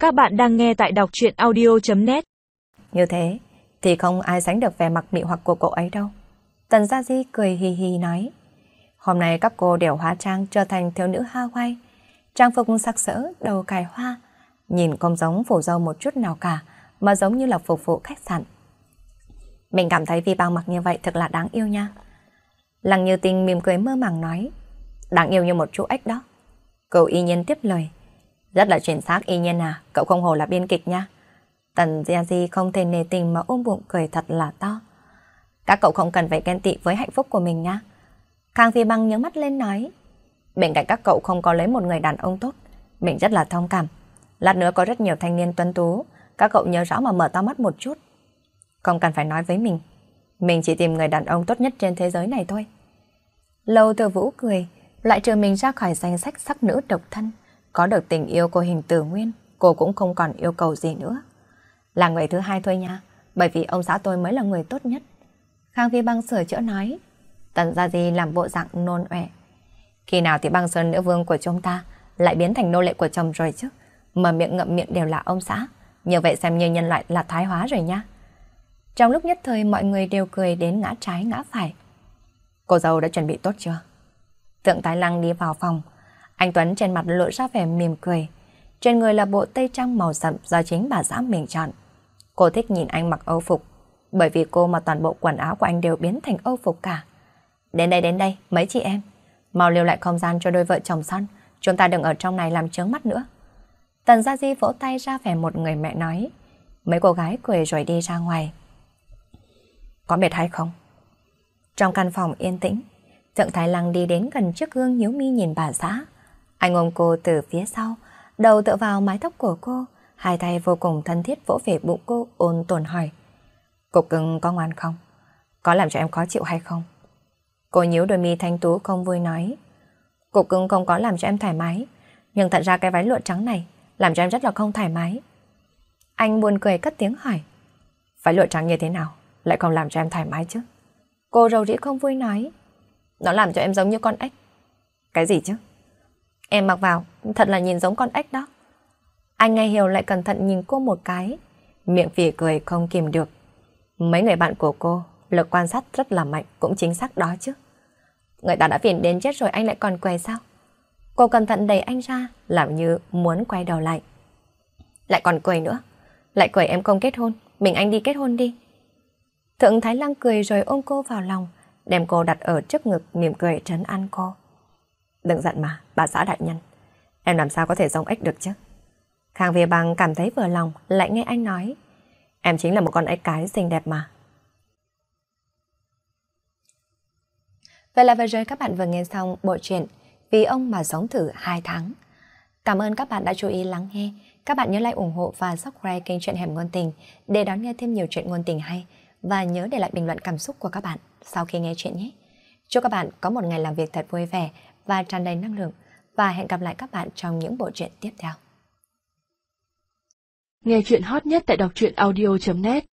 Các bạn đang nghe tại đọc truyện audio.net. Như thế thì không ai sánh được vẻ mặt mị hoặc của cô ấy đâu. Tần Gia Di cười hì hì nói. Hôm nay các cô đều hóa trang trở thành thiếu nữ Hawaii. Trang phục sặc sỡ, đầu cài hoa. Nhìn không giống phủ dâu một chút nào cả, mà giống như là phục vụ khách sạn. Mình cảm thấy Vi Bang mặc như vậy thật là đáng yêu nha. Lăng Như Tinh mỉm cười mơ màng nói. Đáng yêu như một chú ếch đó. Cậu Y Nhiên tiếp lời. Rất là chính xác Y Nhiên à, cậu không hồ là biên kịch nha. Tần Gia Di không thể nề tình mà ôm bụng cười thật là to. Các cậu không cần phải ghen tị với hạnh phúc của mình nha. Khang Phi Băng nhướng mắt lên nói. Bên cạnh các cậu không có lấy một người đàn ông tốt, mình rất là thông cảm. Lát nữa có rất nhiều thanh niên tuấn tú, các cậu nhớ rõ mà mở to mắt một chút. Không cần phải nói với mình chỉ tìm người đàn ông tốt nhất trên thế giới này thôi. Lâu Tử Vũ cười, lại trừ mình ra khỏi danh sách sắc nữ độc thân. Có được tình yêu của Hình Tử Nguyên, cô cũng không còn yêu cầu gì nữa. Là người thứ hai thôi nha, bởi vì ông xã tôi mới là người tốt nhất. Khang Phi Băng sửa chữa nói. Tần Gia Di làm bộ dạng nôn ọe. Khi nào thì Băng Sơn nữ vương của chúng ta lại biến thành nô lệ của chồng rồi chứ? Mở miệng ngậm miệng đều là ông xã. Như vậy xem như nhân loại là thái hóa rồi nha. Trong lúc nhất thời mọi người đều cười đến ngã trái ngã phải. Cô dâu đã chuẩn bị tốt chưa? Thượng Thái Lăng đi vào phòng. Anh Tuấn trên mặt lộ ra vẻ mỉm cười. Trên người là bộ tây trang màu sậm do chính bà xã mình chọn. Cô thích nhìn anh mặc âu phục, bởi vì cô mà toàn bộ quần áo của anh đều biến thành âu phục cả. Đến đây, mấy chị em. Mau lưu lại không gian cho đôi vợ chồng son. Chúng ta đừng ở trong này làm chướng mắt nữa. Tần Gia Di vỗ tay ra vẻ một người mẹ nói. Mấy cô gái cười rồi đi ra ngoài. Có mệt hay không? Trong căn phòng yên tĩnh, Thượng Thái Lăng đi đến gần chiếc gương nhíu mi nhìn bà xã. Anh ôm cô từ phía sau, đầu tựa vào mái tóc của cô, hai tay vô cùng thân thiết vỗ về bụng cô ôn tồn hỏi. Cục cưng có ngoan không? Có làm cho em khó chịu hay không? Cô nhíu đôi mi thanh tú không vui nói. Cục cưng không có làm cho em thoải mái, nhưng thật ra cái váy lụa trắng này làm cho em rất là không thoải mái. Anh buồn cười cất tiếng hỏi. Váy lụa trắng như thế nào lại không làm cho em thoải mái chứ? Cô rầu rĩ không vui nói. Nó làm cho em giống như con ếch. Cái gì chứ? Em mặc vào thật là nhìn giống con ếch đó. Anh nghe hiểu lại cẩn thận nhìn cô một cái, miệng phì cười không kìm được. Mấy người bạn của cô lực quan sát rất là mạnh, cũng chính xác đó chứ. Người ta đã phiền đến chết rồi anh lại còn cười sao? Cô cẩn thận đẩy anh ra, làm như muốn quay đầu lại. Lại còn cười nữa. Lại cười em không kết hôn, mình anh đi kết hôn đi. Thượng Thái Lăng cười rồi ôm cô vào lòng, đem cô đặt ở trước ngực mỉm cười trấn an cô. Đừng giận mà, bà xã đại nhân. Em làm sao có thể giống ếch được chứ? Khang Phi Băng cảm thấy vừa lòng, lại nghe anh nói. Em chính là một con ếch cái xinh đẹp mà. Vậy là vừa rồi các bạn vừa nghe xong bộ truyện Vì ông mà sống thử 2 tháng. Cảm ơn các bạn đã chú ý lắng nghe. Các bạn nhớ like ủng hộ và subscribe kênh Truyện Hẻm Ngôn Tình để đón nghe thêm nhiều chuyện ngôn tình hay. Và nhớ để lại bình luận cảm xúc của các bạn sau khi nghe chuyện nhé. Chúc các bạn có một ngày làm việc thật vui vẻ và tràn đầy năng lượng. Và hẹn gặp lại các bạn trong những bộ truyện tiếp theo. Nghe chuyện hot nhất tại đọc truyện audio.net